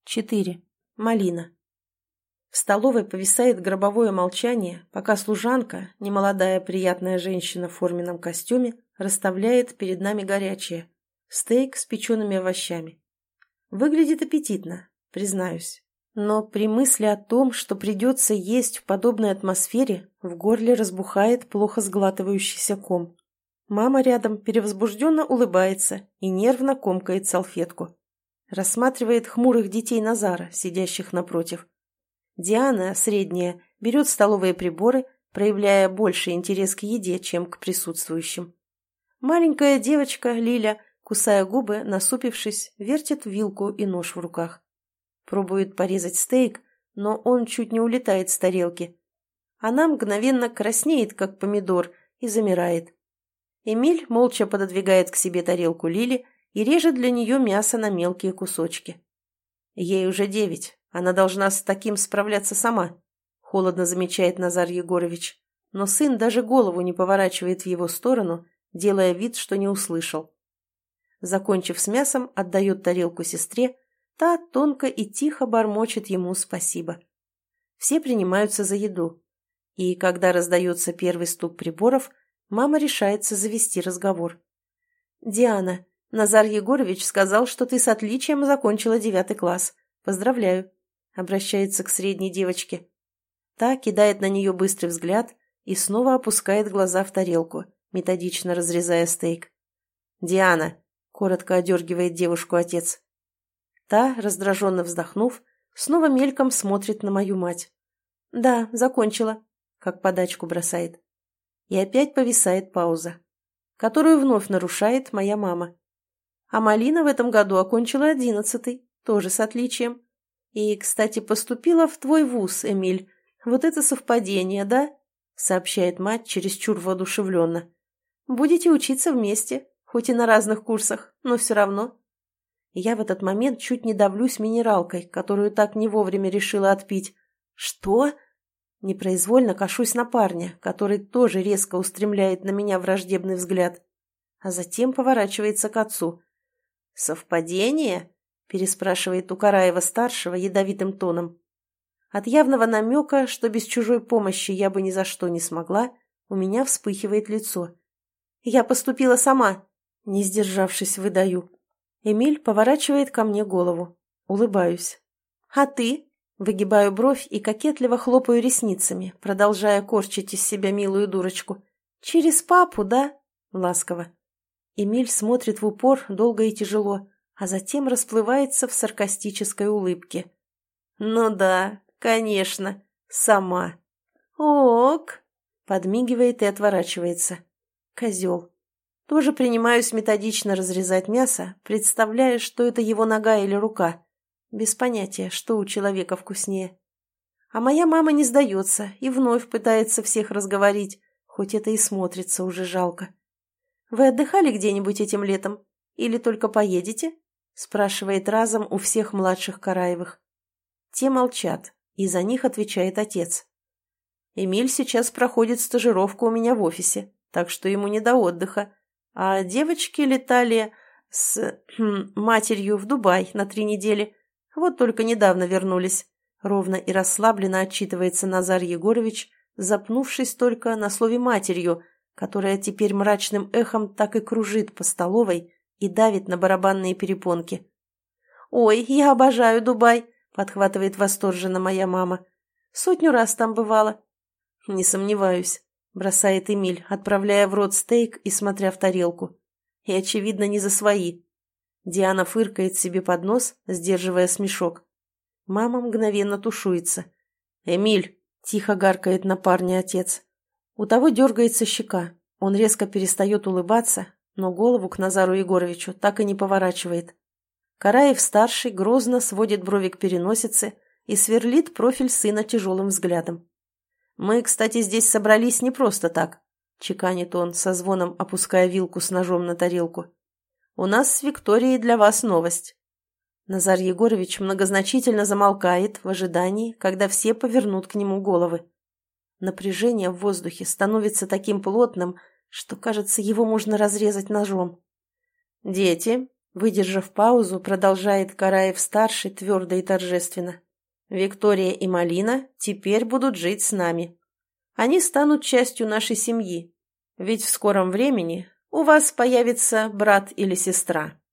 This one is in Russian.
4. Малина. В столовой повисает гробовое молчание, пока служанка, немолодая приятная женщина в форменном костюме, расставляет перед нами горячее – стейк с печеными овощами. Выглядит аппетитно, признаюсь. Но при мысли о том, что придется есть в подобной атмосфере, в горле разбухает плохо сглатывающийся ком. Мама рядом перевозбужденно улыбается и нервно комкает салфетку. Рассматривает хмурых детей Назара, сидящих напротив. Диана, средняя, берет столовые приборы, проявляя больше интерес к еде, чем к присутствующим. Маленькая девочка, Лиля, кусая губы, насупившись, вертит вилку и нож в руках. Пробует порезать стейк, но он чуть не улетает с тарелки. Она мгновенно краснеет, как помидор, и замирает. Эмиль молча пододвигает к себе тарелку Лили и режет для нее мясо на мелкие кусочки. Ей уже 9, она должна с таким справляться сама, холодно замечает Назар Егорович, но сын даже голову не поворачивает в его сторону, делая вид, что не услышал. Закончив с мясом, отдает тарелку сестре, та тонко и тихо бормочет ему спасибо. Все принимаются за еду, и когда раздается первый стук приборов, мама решается завести разговор. «Диана, Назар Егорович сказал, что ты с отличием закончила 9 класс. Поздравляю», — обращается к средней девочке. Та кидает на нее быстрый взгляд и снова опускает глаза в тарелку, методично разрезая стейк. «Диана», — коротко одергивает девушку отец. Та, раздраженно вздохнув, снова мельком смотрит на мою мать. «Да, закончила», — как подачку бросает. И опять повисает пауза, которую вновь нарушает моя мама. А Малина в этом году окончила 11-й, тоже с отличием. И, кстати, поступила в твой вуз, Эмиль. Вот это совпадение, да? Сообщает мать чересчур воодушевленно. Будете учиться вместе, хоть и на разных курсах, но все равно. Я в этот момент чуть не давлюсь минералкой, которую так не вовремя решила отпить. Что? Непроизвольно кашусь на парня, который тоже резко устремляет на меня враждебный взгляд, а затем поворачивается к отцу. «Совпадение?» – переспрашивает у Караева-старшего ядовитым тоном. От явного намека, что без чужой помощи я бы ни за что не смогла, у меня вспыхивает лицо. «Я поступила сама», – не сдержавшись, выдаю. Эмиль поворачивает ко мне голову. Улыбаюсь. «А ты?» Выгибаю бровь и кокетливо хлопаю ресницами, продолжая корчить из себя милую дурочку. «Через папу, да?» Ласково. Эмиль смотрит в упор долго и тяжело, а затем расплывается в саркастической улыбке. «Ну да, конечно, сама». «Ок!» Подмигивает и отворачивается. Козел. Тоже принимаюсь методично разрезать мясо, представляя, что это его нога или рука. Без понятия, что у человека вкуснее. А моя мама не сдается и вновь пытается всех разговорить, хоть это и смотрится уже жалко. «Вы отдыхали где-нибудь этим летом? Или только поедете?» спрашивает разом у всех младших Караевых. Те молчат, и за них отвечает отец. «Эмиль сейчас проходит стажировку у меня в офисе, так что ему не до отдыха. А девочки летали с матерью в Дубай на 3 недели. Вот только недавно вернулись», — ровно и расслабленно отчитывается Назар Егорович, запнувшись только на слове «матерью», которое теперь мрачным эхом так и кружит по столовой и давит на барабанные перепонки. «Ой, я обожаю Дубай», — подхватывает восторженно моя мама. «100 раз там бывала». «Не сомневаюсь», — бросает Эмиль, отправляя в рот стейк и смотря в тарелку. И, очевидно, не за свои. Диана фыркает себе под нос, сдерживая смешок. Мама мгновенно тушуется. «Эмиль!» – тихо гаркает на парня отец. У того дергается щека. Он резко перестает улыбаться, но голову к Назару Егоровичу так и не поворачивает. Караев-старший грозно сводит брови к переносице и сверлит профиль сына тяжелым взглядом. «Мы, кстати, здесь собрались не просто так», – чеканит он, со звоном опуская вилку с ножом на тарелку. «У нас с Викторией для вас новость». Назар Егорович многозначительно замолкает в ожидании, когда все повернут к нему головы. Напряжение в воздухе становится таким плотным, что, кажется, его можно разрезать ножом. «Дети, Выдержав паузу, продолжает Караев-старший твердо и торжественно. Виктория и Малина теперь будут жить с нами. Они станут частью нашей семьи. Ведь в скором времени у вас появится брат или сестра.